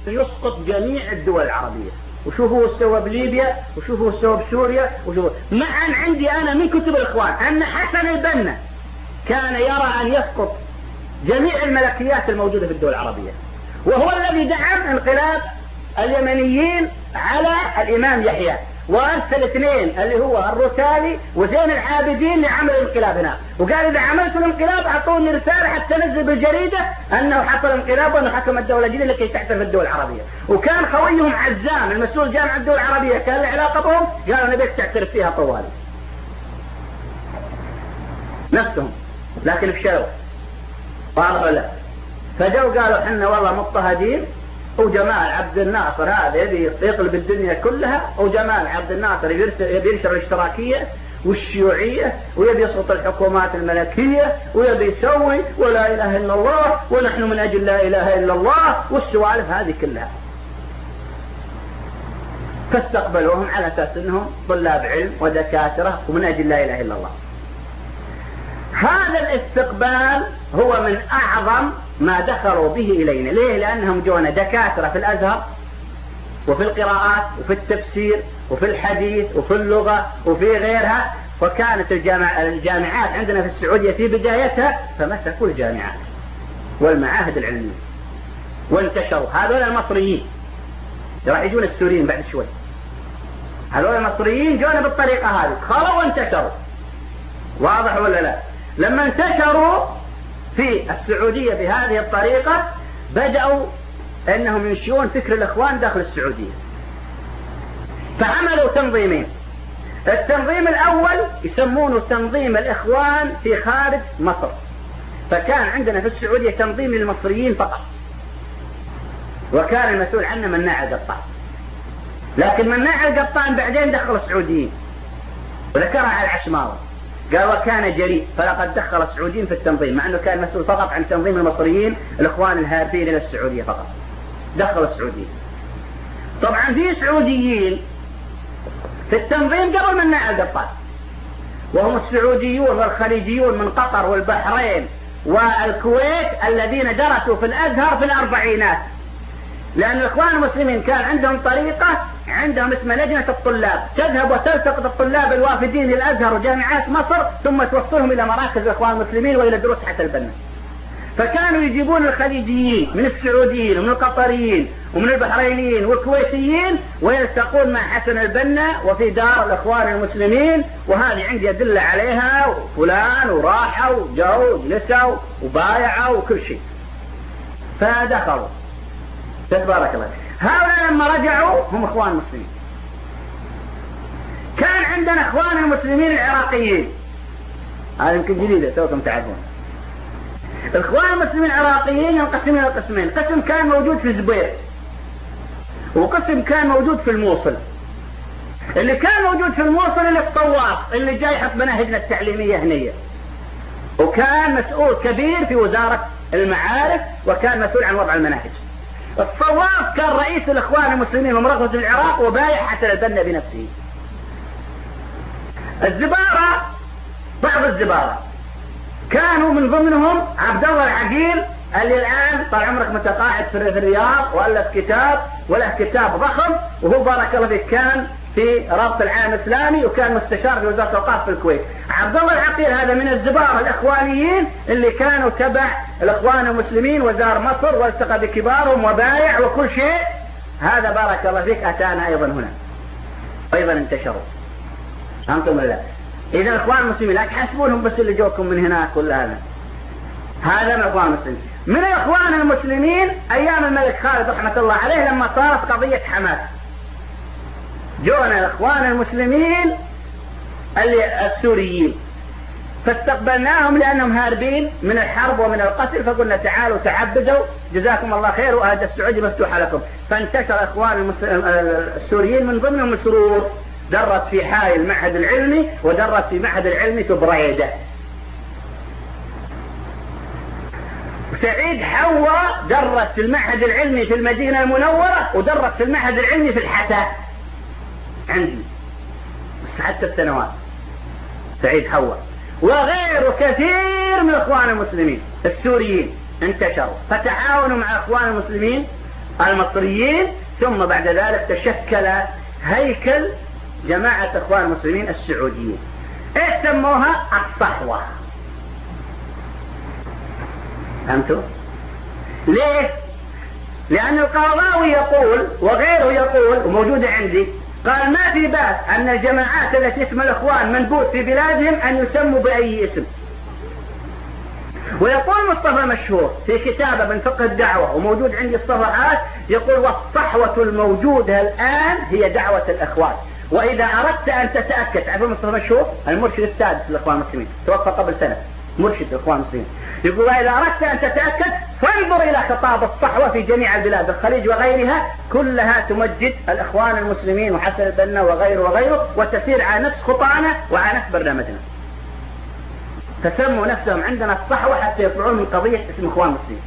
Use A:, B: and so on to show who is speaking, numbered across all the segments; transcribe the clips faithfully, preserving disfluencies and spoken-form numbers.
A: يسقط جميع الدول العربية. وشوفوا السوى بليبيا، وشوفوا السوى بسوريا، وشوفوا معا عندي أنا من كتب الإخوان أن حسن البنا كان يرى أن يسقط جميع الملكيات الموجودة في الدول العربية، وهو الذي دعم انقلاب اليمنيين على الإمام يحيى، وأرسل اثنين اللي هو الروتالي وزين العابدين لعمل الانقلاب هنا، وقال إذا عملت الانقلاب أعطوني رسالة حتى نزل بالجريدة أنه حصل انقلاب وأنه حكم الدولة الجديدة لكي تعترف الدول العربية. وكان خويهم عزام المسؤول جامعة الدول العربية كان له علاقة بهم، قالوا نبيك تعترف فيها طوالي نفسهم، لكن فشلوا واضح ولا؟ فجوا قالوا حنا والله مضطهدين، وجمال عبد الناصر هذا يبي يطلب الدنيا كلها، وجمال عبد الناصر يبي ينشر الاشتراكية والشيوعية ويبي يسقط الحكومات الملكية ويبي يسوي ولا إله إلا الله ونحن من أجل لا إله إلا الله والسوالف هذه كلها. فاستقبلوهم على أساس أنهم طلاب علم ودكاترة ومن أجل لا إله إلا الله. هذا الاستقبال هو من أعظم ما دخلوا به إلينا. ليه؟ لأنهم جونا دكاترة في الأزهر وفي القراءات وفي التفسير وفي الحديث وفي اللغة وفي غيرها، وكانت الجامع الجامعات عندنا في السعودية في بدايتها فمسكوا الجامعات والمعاهد العلمية وانتشروا. هذول المصريين راح يجون السوريين بعد شوي، هذول المصريين جونا بالطريقة هذه، خلوا وانتشروا. واضح ولا لا؟ لما انتشروا في السعودية بهذه الطريقة بدأوا أنهم ينشئون فكر الإخوان داخل السعودية، فعملوا تنظيمين. التنظيم الأول يسمونه تنظيم الإخوان في خارج مصر، فكان عندنا في السعودية تنظيم للمصريين فقط، وكان المسؤول عنه مناع القطان. لكن مناع القطان بعدين دخل السعوديين وذكرها على العشماوي، قال وكان جريء فلقد دخل السعوديين في التنظيم، مع أنه كان مسؤول فقط عن تنظيم المصريين الإخوان الهاربين إلى السعودية فقط، دخل السعوديين. طبعا في سعوديين في التنظيم قبل مناع القطان، وهم السعوديون والخليجيون من قطر والبحرين والكويت الذين درسوا في الأزهر في الأربعينات، لأن الإخوان المسلمين كان عندهم طريقة عندهم اسمها لجنة الطلاب، تذهب وتلتقط الطلاب الوافدين للأزهر وجامعات مصر ثم توصلهم إلى مراكز الإخوان المسلمين وإلى دروس حتى البنا. فكانوا يجيبون الخليجيين من السعوديين ومن القطريين ومن البحرينيين والكويتيين ويلتقون مع حسن البنا وفي دار الإخوان المسلمين، وهذه عندي أدلة عليها، وفلان وراحوا وجاوا وجلسوا وبايعوا وكل شيء. فدخلوا تبارك الله. هؤلاء لما رجعوا هم إخوان مسلمين. كان عندنا إخوان المسلمين العراقيين، هذا يمكن جديدة توكم تعرفون. الإخوان المسلمين العراقيين ينقسمون إلى قسمين، قسم كان موجود في زبير وقسم كان موجود في الموصل. اللي كان موجود في الموصل اللي الصواف اللي جاي يحط مناهجنا التعليمية هنية، وكان مسؤول كبير في وزارة المعارف وكان مسؤول عن وضع المناهج. الصواف كان رئيس الإخوان المسلمين ومركز العراق وبايع حتى البنا بنفسه. الزبارة بعض الزبارة كانوا من ضمنهم عبد الله العقيل اللي الآن طال عمرك متقاعد في الرياض وألف كتاب وله كتاب ضخم، وهو بارك الله فيه كان في رابط العالم الإسلامي وكان مستشار في وزارة الأوقاف في الكويت. عبد الله العقيل هذا من الزبارة الإخوانيين اللي كانوا تبع الإخوان المسلمين وزار مصر والتقى بكبارهم وبايع وكل شيء. هذا بارك الله فيك أتانا أيضا هنا، أيضا انتشروا. أنتم الله. إذا الإخوان المسلمين لا تحسبونهم بس اللي جوكم من هناك كل هذا، هذا من الإخوان المسلمين. من الإخوان المسلمين أيام الملك خالد رحمة الله عليه لما صارت قضية حماس، جونا الإخوان المسلمين اللي السوريين فاستقبلناهم لأنهم هاربين من الحرب ومن القتل، فقلنا تعالوا تعبدوا جزاكم الله خير وأهل السعودية مفتوحة لكم. فانتشر إخوان السوريين من ضمنهم سرور درس في حائل المعهد العلمي ودرس في معهد العلمي في بريدة. سعيد حوا درس في المعهد العلمي في المدينة المنورة ودرس في المعهد العلمي في الحساء عندي حتى السنوات. سعيد حوا وغيره كثير من اخوان المسلمين السوريين انتشروا فتعاونوا مع اخوان المسلمين المصريين، ثم بعد ذلك تشكل هيكل جماعة اخوان المسلمين السعوديين. ايش سموها؟ الصحوة. فهمتوا؟ ليه؟ لأن القرضاوي يقول وغيره يقول وموجودة عندي، قال ما في بأس أن الجماعات التي اسم الإخوان منبوذ في بلادهم أن يسموا بأي اسم. ويقول مصطفى مشهور في كتابه من فقه الدعوة وموجود عندي الصفحات، يقول والصحوة الموجودة الآن هي دعوة الإخوان، وإذا أردت أن تتأكد، تعرفون مصطفى مشهور المرشد السادس للإخوان المسلمين، توفى قبل سنة، مرشد الإخوان المسلمين، يقول إذا أردت أن تتأكد فانظر إلى خطاب الصحوة في جميع البلاد الخليج وغيرها، كلها تمجد الإخوان المسلمين وحسن البنا وغيره وغيره، وتسير على نفس خطانا وعلى نفس برنامجنا. فسموا نفسهم عندنا الصحوة حتى يطلعون من قضية اسم إخوان المسلمين.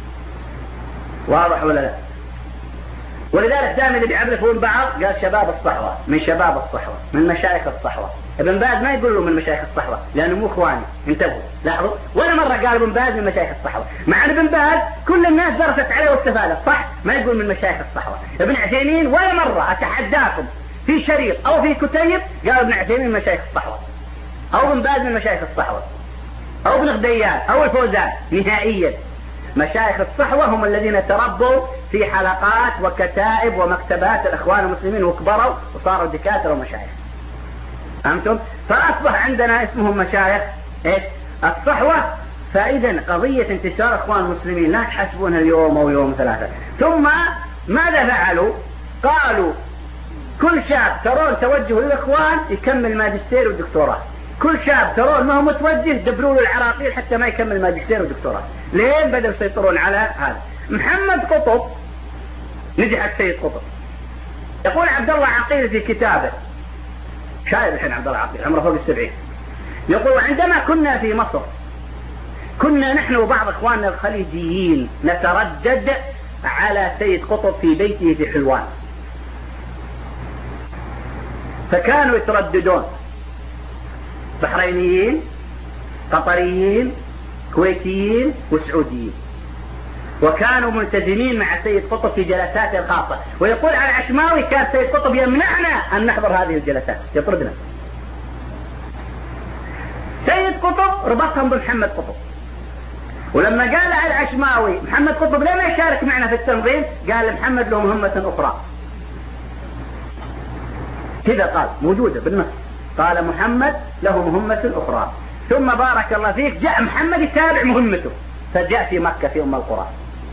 A: واضح ولا لا؟ ولذلك دائما اللي بيعرفون بعض قال شباب الصحوة، من شباب الصحوة، من مشايخ الصحوة. ابن باز ما يقول له من مشايخ الصحوة لأنه مو إخواني، انتبهوا لاحظوا، ولا مرة قال ابن باز من مشايخ الصحوة، مع ابن باز كل الناس درست عليه واستفادت، صح؟ ما يقول من مشايخ الصحوة. ابن عثيمين ولا مرة أتحداكم في شريط أو في كتيب قال ابن عثيمين من مشايخ الصحوة، أو ابن باز من مشايخ الصحوة، أو ابن غديان أو الفوزان، نهائيا. مشايخ الصحوة هم الذين تربوا في حلقات وكتائب ومكتبات الإخوان المسلمين وكبروا وصاروا دكاترة ومشايخ. فهمتم؟ فأصبح عندنا اسمهم مشايخ إيش؟ الصحوة. فإذا قضية انتشار إخوان المسلمين لا تحسبونها اليوم أو يوم ثلاثة. ثم ماذا فعلوا؟ قالوا كل شاب ترون توجه للإخوان يكمل ماجستير ودكتوراه، كل شاب ترون ما هو متوجه دبروا له العراقيل حتى ما يكمل ماجستير ودكتوراه. لين بدأوا يسيطرون على هذا. محمد قطب نجح السيد قطب. يقول عبد الله عقيل في كتابه، شايب الحين عبد الله عقيل عمره فوق السبعين، يقول عندما كنا في مصر كنا نحن وبعض اخواننا الخليجيين نتردد على سيد قطب في بيته في حلوان، فكانوا يترددون بحرينيين قطريين كويتيين وسعوديين، وكانوا ملتزمين مع سيد قطب في جلساته الخاصة. ويقول على العشماوي كان سيد قطب يمنعنا أن نحضر هذه الجلسات، يطردنا. سيد قطب ربطهم بمحمد قطب، ولما قال على العشماوي محمد قطب ليه ما يشارك معنا في التنظيم، قال محمد له مهمة أخرى. كذا قال موجودة بالنص، قال محمد له مهمة أخرى. ثم بارك الله فيك جاء محمد يتابع مهمته، فجاء في مكة في أم القرى،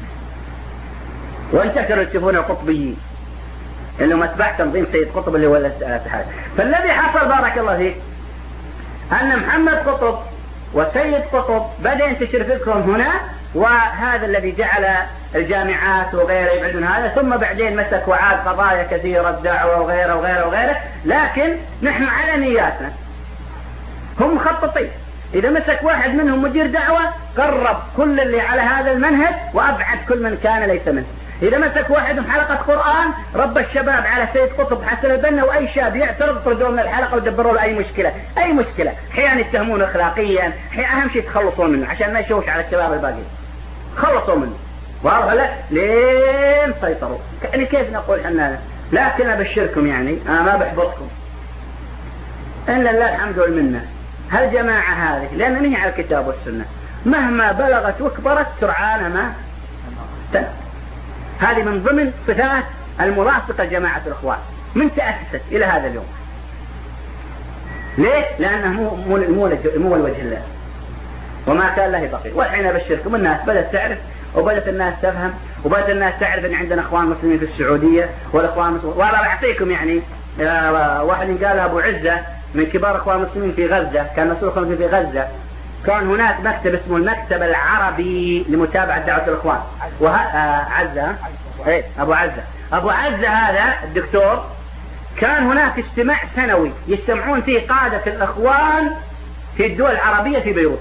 A: وانتشروا يشوفون القطبيين انهم اتباع تنظيم سيد قطب اللي هو الاتحاد. فالذي حصل بارك الله فيك ان محمد قطب وسيد قطب بدأ ينتشر فكرهم هنا، وهذا الذي جعل الجامعات وغيره يبعدون هذا. ثم بعدين مسك وعاد قضايا كثيرة الدعوة وغيره وغيره وغيره، لكن نحن على نياتنا، هم مخططين. إذا مسك واحد منهم مدير دعوة قرب كل اللي على هذا المنهج وأبعد كل من كان ليس منه. إذا مسك واحد من حلقة قرآن رب الشباب على سيد قطب حسن البنا، وأي شاب يعترض طردوا من الحلقة ودبروا له أي مشكلة أي مشكلة أحيانا يتهمون أخلاقيا، أهم شيء تخلصون منه عشان ما يشوش على الشباب الباقيين، خلصوا منه. واضح لا؟ لين سيطروا. يعني كيف نقول حنا، لكن أبشركم يعني أنا ما بحبطكم إن لله الحمد والمنة. هالجماعة هذه لأن نهي على الكتاب والسنة مهما بلغت وكبرت سرعان ما تنتهي. هذه من ضمن صفات الملاصقة جماعة الإخوان من تأسست إلى هذا اليوم. ليه؟ لأنه مو مو مو, مو الوجه الله، وما كان له بقي. والحين أبشركم الناس بدأت تعرف، وبدأت الناس تفهم، وبدأت الناس تعرف أن عندنا إخوان مسلمين في السعودية والإخوان مسلمين. وأنا أعطيكم يعني واحد قال أبو عزة من كبار إخوان المسلمين في غزة، كان مسؤول خمسين في غزة، كان هناك مكتب اسمه المكتب العربي لمتابعة دعوة الإخوان. وه... آه عزة ايه أبو عزة أبو عزة هذا الدكتور، كان هناك اجتماع سنوي يجتمعون فيه قادة الإخوان في الدول العربية في بيروت.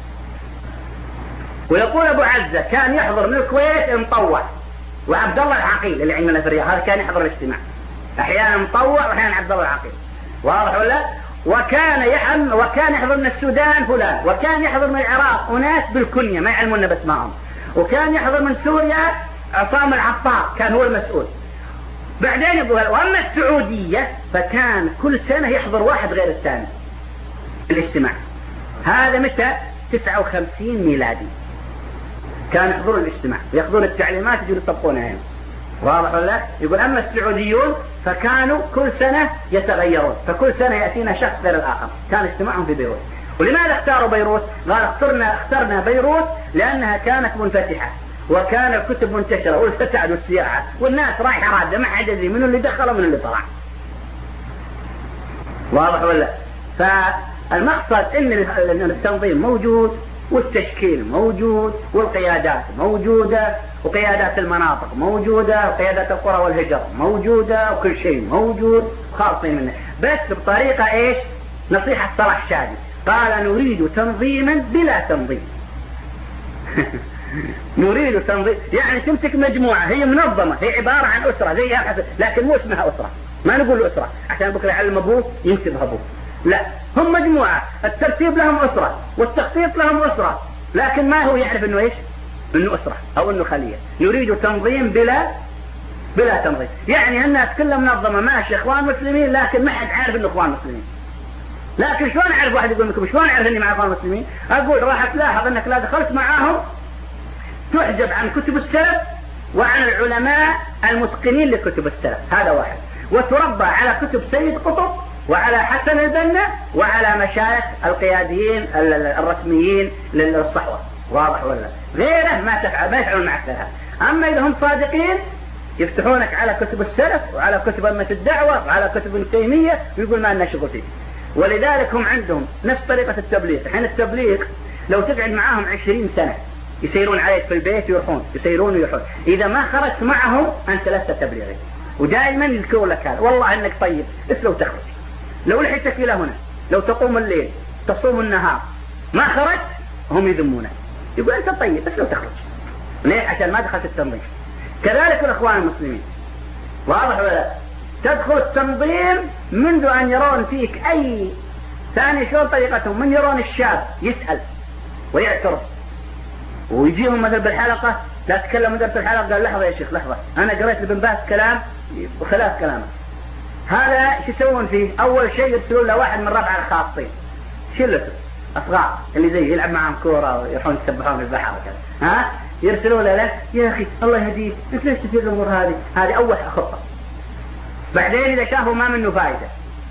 A: ويقول أبو عزة كان يحضر من الكويت مطوع، وعبد الله العقيل اللي عندنا في الرياض هذا كان يحضر الاجتماع، أحيانا مطوع وأحيانا عبد الله العقيل. واضح ولا؟ وكان يحضر وكان يحضر من السودان فلان، وكان يحضر من العراق أناس بالكنية ما يعلمون باسمائهم، وكان يحضر من سوريا عصام العطار كان هو المسؤول. بعدين يقول واما السعودية فكان كل سنة يحضر واحد غير الثاني الاجتماع. هذا متى؟ تسعة وخمسين ميلادي كان يحضرون الاجتماع ويأخذون التعليمات يجون يطبقونها يعني. واضح ولا؟ يقول اما السعوديون فكانوا كل سنة يتغيرون، فكل سنة يأتينا شخص غير الآخر. كان اجتماعهم في بيروت. ولماذا اختاروا بيروت؟ قال اخترنا اخترنا بيروت لأنها كانت منفتحة وكان الكتب منتشرة والفساد والسياحة والناس رايحة رادة ما حد يدري منو اللي دخل ومن اللي طلع. واضح ولا؟ فالمقصد ان التنظيم موجود والتشكيل موجود والقيادات موجودة وقيادات المناطق موجودة وقيادات القرى والهجر موجودة وكل شيء موجود خاصين منه، بس بطريقة ايش؟ نصيحة صلاح الشادي قال نريد تنظيما بلا تنظيم. نريد تنظيم يعني تمسك مجموعة هي منظمة، هي عبارة عن أسرة زي لكن مو اسمها أسرة، ما نقول أسرة عشان بكرة يعلم أبوه ينتبه أبوه، لا هم مجموعة الترتيب لهم أسرة والتخطيط لهم أسرة، لكن ما هو يعرف إنه إيش؟ إنه أسرة أو إنه خلية. نريد تنظيم بلا بلا تنظيم، يعني الناس كلها منظمة ماشي إخوان مسلمين لكن ما حد عارف إنه إخوان مسلمين. لكن شلون أعرف؟ واحد يقول لكم شلون أعرف إني مع إخوان مسلمين؟ أقول راح تلاحظ إنك لا دخلت معاهم تحجب عن كتب السلف وعن العلماء المتقنين لكتب السلف، هذا واحد، وتربى على كتب سيد قطب وعلى حسن البنا وعلى مشايخ القياديين الرسميين للصحوة. واضح ولا؟ غيره ما تفعل ما يفعلون معك لها. أما إذا هم صادقين يفتحونك على كتب السلف وعلى كتب أمة الدعوة وعلى كتب ابن تيمية ويقول ما لنا شغل فيه. ولذلك هم عندهم نفس طريقة التبليغ. الحين التبليغ لو تقعد معاهم عشرين سنة يسيرون عليك في البيت يروحون يسيرون ويروحون، إذا ما خرجت معهم أنت لست تبليغي. ودائما يذكروا لك هذا، والله إنك طيب بس لو تخرج، لو لحيتك إلى هنا، لو تقوم الليل تصوم النهار ما خرجت هم يذمونك، يقول أنت طيب بس لو تخرج. ليه؟ عشان ما دخلت التنظيم. كذلك الأخوان المسلمين. واضح ولا؟ تدخل التنظيم منذ أن يرون فيك أي ثاني شلون طريقتهم، من يرون الشاب يسأل ويعترف ويجيهم مثل بالحلقة لا تكلم مدرس الحلقة قال لحظة يا شيخ لحظة أنا قريت لابن باز كلام وخلاف كلامه. هذا شو يسوون فيه؟ أول شيء يرسلون له واحد من ربع الخاصين شلته أصغار اللي زي يلعب معهم كورة ويروحون يسبحون في البحر وكذا، ها يرسلون له يا أخي الله يهديك أنت ليش تفيد الأمور هذه؟ هذه أول خطة. بعدين إذا شافوا ما منه فائدة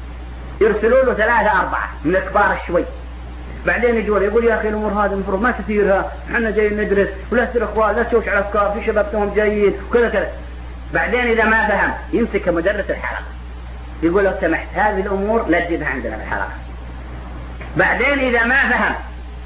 A: يرسلون له ثلاثة أربعة من الكبار شوي. بعدين يجوا يقول يا أخي الأمور هذه المفروض ما تثيرها، احنا جايين ندرس ولا تصير أخوان لا تشوش على أفكار في شبابتهم جايين وكذا كذا. بعدين إذا ما فهم يمسك مدرس الحلقة يقول لو سمحت هذه الأمور لا تجيبها عندنا في الحلقة. بعدين إذا ما فهم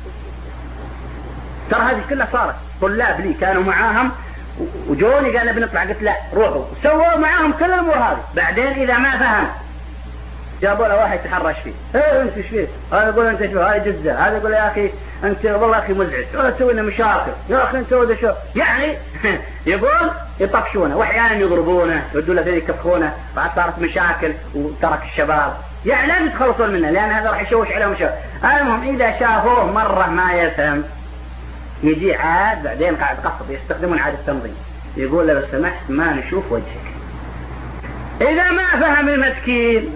A: ترى هذه كلها صارت طلاب لي كانوا معاهم وجوني قال بنطلع قلت لا روحوا سووا معاهم كل الأمور هذه. بعدين إذا ما فهم جابوا له واحد يتحرش فيه، ايه انت ايش فيه؟ هذا يقول انت شو هاي جزة، هذا يقول يا اخي انت والله اخي مزعج، ولا تسوي لنا مشاكل، يا اخي انت وده شو؟ يعني يقول يطفشونه واحيانا يضربونه يودوا له فين يكفخونه، بعد صارت مشاكل وترك الشباب، يعني لازم يتخلصون منه لان هذا راح يشوش عليهم شو. المهم اذا شافوه مرة ما يفهم يجي عاد بعدين قاعد قصد يستخدمون عاد التنظيم يقول له لو سمحت ما نشوف وجهك. اذا ما فهم المسكين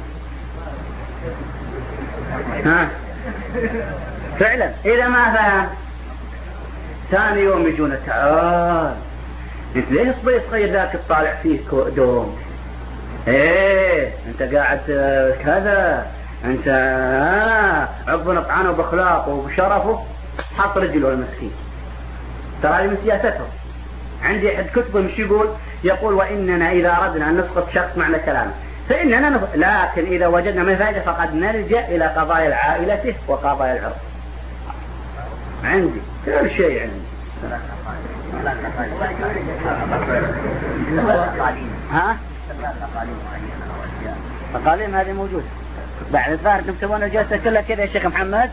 A: ها فعلا إذا ما فهم ثاني يوم يجون تعال انت ليه صبي صغير ذاك تطالع فيه دوم، ايه انت قاعد كذا انت آه عقب نطعنه باخلاقه وبشرفه حط رجله المسكين. ترى هذه من سياستهم. عندي احد كتبه مش يقول يقول واننا اذا اردنا ان نسقط شخص معنى كلامه فإننا نف... لكن إذا وجدنا من فائدة فقد نرجع إلى قضايا العائلة وقضايا العرض. عندي كل شيء عندي. ها؟ التقاليم هذه موجودة. بعد الظاهر انتم تسوون الجلسة كلها كذا يا شيخ محمد.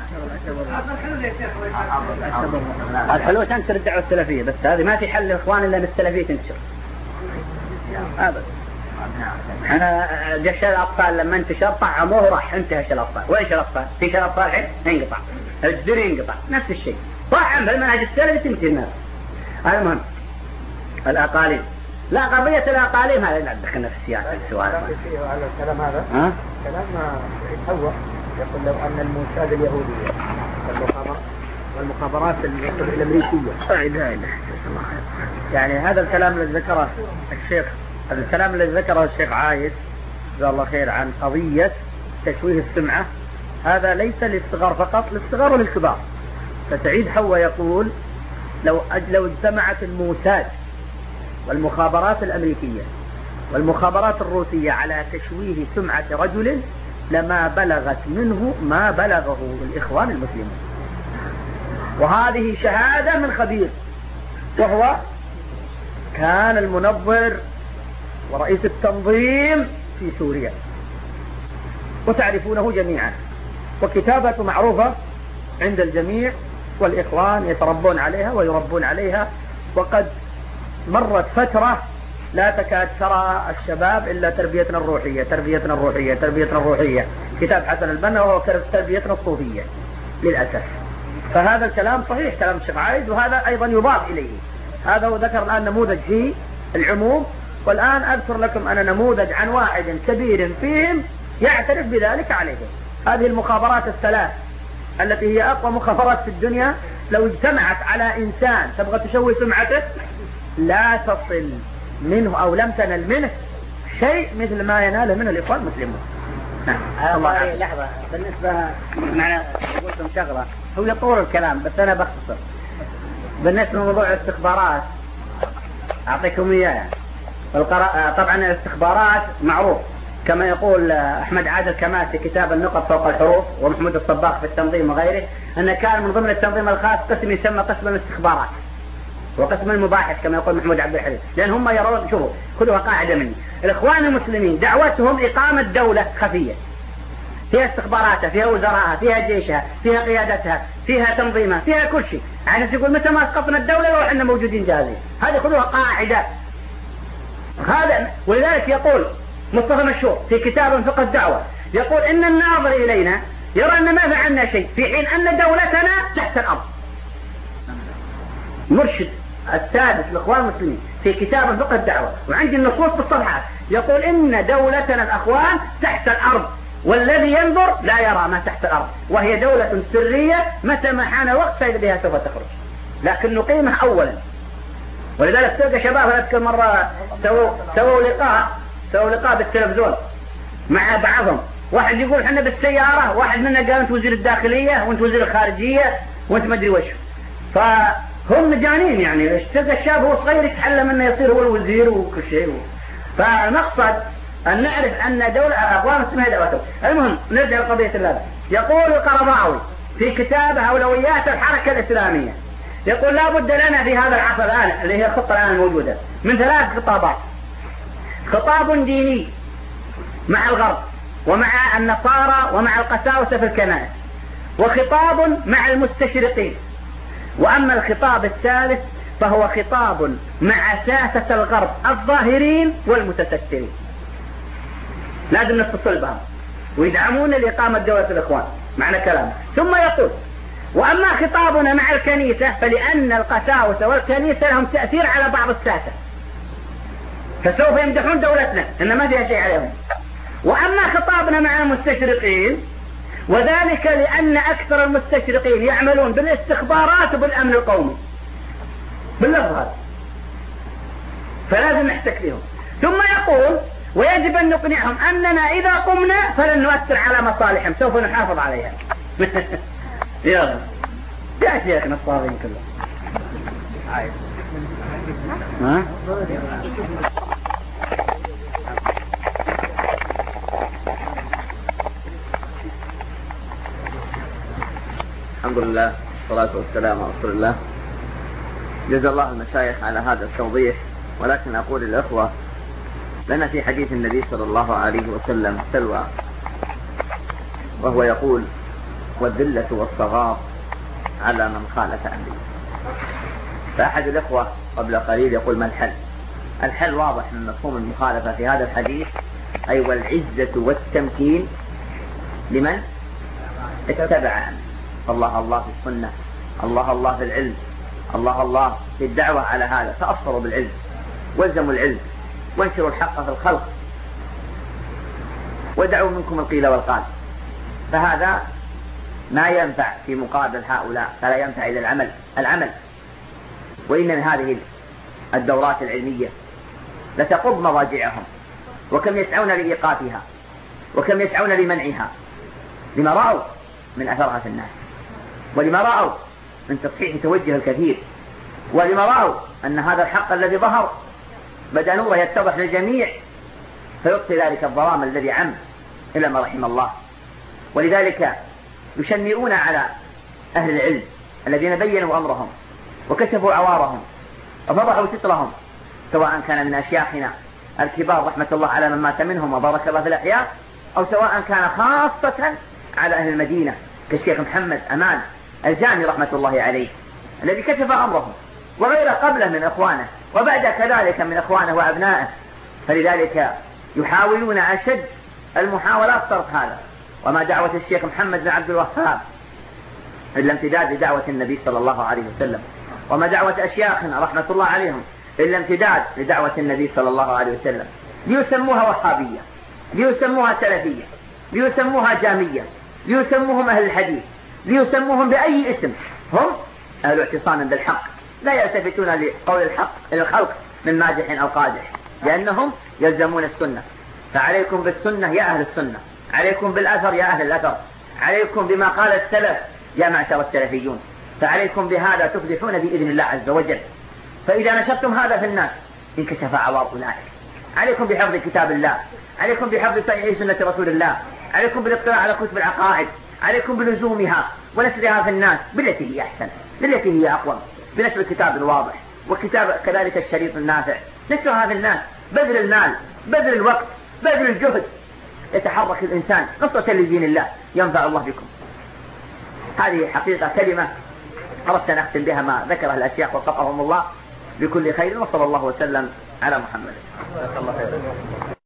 A: الحلول تنشر الدعوة السلفية بس هذه ما في حل للإخوان إلا أن السلفية تنشر. أبدا. أنا جيش الأطفال لما انتشر طعموه راح انتهى شل الأطفال. وإيش الأطفال؟ في شل الأطفال الحين ينقطع. الجدري ينقطع. نفس الشيء. طعم بالمنهج السلفي تنتهي الناس. المهم الأقاليم. لا قضية الأقاليم هذا لا دخلنا في السياسة السؤال.
B: على الكلام هذا
A: ها؟
B: كلام حواء يقول لو أن الموساد اليهودية والمخابرات الأمريكية يعني هذا الكلام الذي ذكره الشيخ هذا الكلام الذي ذكره الشيخ عايد جزاه الله خير عن قضية تشويه السمعة، هذا ليس للصغار فقط، للصغار وللكبار. فسعيد حواء يقول لو لو اجتمعت الموساد والمخابرات الأمريكية والمخابرات الروسية على تشويه سمعة رجل لما بلغت منه ما بلغه الإخوان المسلمين. وهذه شهادة من خبير، وهو كان المنظر ورئيس التنظيم في سوريا وتعرفونه جميعا، وكتابته معروفة عند الجميع، والإخوان يتربون عليها ويربون عليها. وقد مرت فترة لا تكاد ترى الشباب إلا تربيتنا الروحية تربيتنا الروحية تربيتنا الروحية، كتاب حسن البنا وهو تربيتنا الصوفية للأسف. فهذا الكلام صحيح كلام الشيخ عايد، وهذا أيضا يضاف إليه. هذا هو ذكر الآن نموذج في العموم، والآن أذكر لكم أنا نموذج عن واحد كبير فيهم يعترف بذلك عليهم. هذه المخابرات الثلاث التي هي أقوى مخابرات في الدنيا لو اجتمعت على إنسان تبغى تشوه سمعته لا تصل منه أو لم تنل منه شيء مثل ما يناله منه الإخوان المسلمون.
C: الله لحظة بالنسبة معنا قلتم شغلة هو يطول الكلام بس أنا بختصر. بالنسبة لموضوع الاستخبارات أعطيكم إياه. طبعا الاستخبارات معروف كما يقول أحمد عادل كمال في كتاب النقط فوق الحروف، ومحمود الصباغ في التنظيم وغيره، أن كان من ضمن التنظيم الخاص قسم يسمى قسم الاستخبارات وقسم المباحث كما يقول محمود عبد الحليم، لأن هم يرون شوفوا خذوها قاعدة مني، الإخوان المسلمين دعوتهم إقامة دولة خفية فيها استخباراتها فيها وزراءها فيها جيشها فيها قيادتها فيها تنظيمها فيها كل شيء، يعني يقول متى ما اسقطنا الدولة لو احنا موجودين جاهزين. هذه خذوها قاعدة. هذا ولذلك يقول مصطفى مشهور في كتاب فقه الدعوة يقول إن الناظر إلينا يرى أن ما فعلنا شيء في حين أن دولتنا تحت الأرض. مرشد السادس للإخوان المسلمين في كتاب فقه الدعوة وعندي النصوص بالصفحات يقول إن دولتنا الأخوان تحت الأرض والذي ينظر لا يرى ما تحت الأرض، وهي دولة سرية متى ما حان الوقت فإذا بها سوف تخرج، لكن نقيمها أولا. ولذلك تلقى شباب أذكر مرة سووا سووا لقاء سووا لقاء بالتلفزيون مع بعضهم، واحد يقول احنا بالسيارة، واحد منا قال انت وزير الداخلية وانت وزير الخارجية وانت ما ادري وش، فهم مجانين يعني. تلقى الشاب هو صغير يتحلم انه يصير هو الوزير وكل شيء. فالمقصد أن نعرف أن دولة أقوام اسمها دولته. المهم نرجع لقضية اللازم. يقول القرضاوي في كتابه أولويات الحركة الإسلامية يقول لا بد لنا في هذا العصر الآن اللي هي الخطة الآن الموجودة من ثلاث خطابات: خطاب ديني مع الغرب ومع النصارى ومع القساوسة في الكنائس، وخطاب مع المستشرقين، وأما الخطاب الثالث فهو خطاب مع ساسة الغرب الظاهرين والمتسترين. لازم نتصل بهم ويدعمون لإقامة دولة الإخوان معنى كلامه. ثم يقول وأما خطابنا مع الكنيسة فلأن القساوسة والكنيسة لهم تأثير على بعض الساسة فسوف يمدحون دولتنا إن ما فيها شيء عليهم. وأما خطابنا مع المستشرقين وذلك لأن أكثر المستشرقين يعملون بالاستخبارات وبالأمن القومي باللفظ هذا، فلازم نحتك بهم. ثم يقول ويجب أن نقنعهم أننا إذا قمنا فلن نؤثر على مصالحهم، سوف نحافظ عليها. يلا يا شيخنا الصابين كله عايز ها
D: الحمد لله والصلاة والسلام على رسول الله. جزا الله المشايخ على هذا التوضيح، ولكن أقول للأخوة لنا في حديث النبي صلى الله عليه وسلم سلوى، وهو يقول والذلة والصغار على من خالف أمري. فأحد الأخوة قبل قليل يقول ما الحل؟ الحل واضح من مفهوم المخالفة في هذا الحديث، أي والعزة والتمكين لمن اتبع أمري. الله الله في السنة، الله الله في العلم، الله الله في الدعوة على هذا، تأصلوا بالعلم والزموا العلم وانشروا الحق في الخلق ودعوا منكم القيل والقال. فهذا ما ينفع في مقابل هؤلاء، فلا ينفع إلى العمل العمل وإن من هذه الدورات العلمية لتقض مضاجعهم، وكم يسعون لإيقافها وكم يسعون لمنعها لما رأوا من أثرها في الناس، ولما رأوا من تصحيح توجه الكثير، ولما رأوا أن هذا الحق الذي ظهر بدأ نوره يتضح للجميع فيطفي ذلك الظلام الذي عم إلى ما رحم الله. ولذلك يشنئون على أهل العلم الذين بينوا أمرهم وكشفوا عوارهم وفضحوا سترهم، سواء كان من أشياخنا الكبار رحمة الله على من مات منهم وبارك الله في الأحياء، أو سواء كان خاصة على أهل المدينة كالشيخ محمد أمان الجامي رحمة الله عليه الذي كشف أمرهم، وغيره قبله من إخوانه وبعد كذلك من إخوانه وأبنائه. فلذلك يحاولون أشد المحاولات صرف هذا. وما دعوة الشيخ محمد بن عبد الوهاب إلا امتداد لدعوة النبي صلى الله عليه وسلم، وما دعوة أشياخنا رحمة الله عليهم إلا امتداد لدعوة النبي صلى الله عليه وسلم. ليسموها وهابية، ليسموها سلفية، ليسموها جامية، ليسموهم أهل الحديث، ليسموهم بأي اسم، هم أهل اعتصام بالحق لا يلتفتون لقول الحق إلى الخلق من مادح أو قادح، لأنهم يلزمون السنة. فعليكم بالسنة يا أهل السنة، عليكم بالأثر يا أهل الأثر، عليكم بما قال السلف يا معشر السلفيون، فعليكم بهذا تفلحون بإذن الله عز وجل. فإذا نشرتم هذا في الناس انكشف عوار أولئك. عليكم بحفظ كتاب الله، عليكم بحفظ صحيح سنة رسول الله، عليكم بالاطلاع على كتب العقائد، عليكم بلزومها ونشرها في الناس بالتي هي أحسن، بالتي هي أقوم، بنشر الكتاب الواضح وكتاب كذلك الشريط النافع، نشرها في الناس، بذل المال، بذل الوقت، بذل الجهد، يتحرك الإنسان قصة لدين الله ينفع الله بكم. هذه حقيقة كلمة أردت أن أختم بها ما ذكره الأشياخ وفقهم الله بكل خير، وصلى الله وسلم على محمد.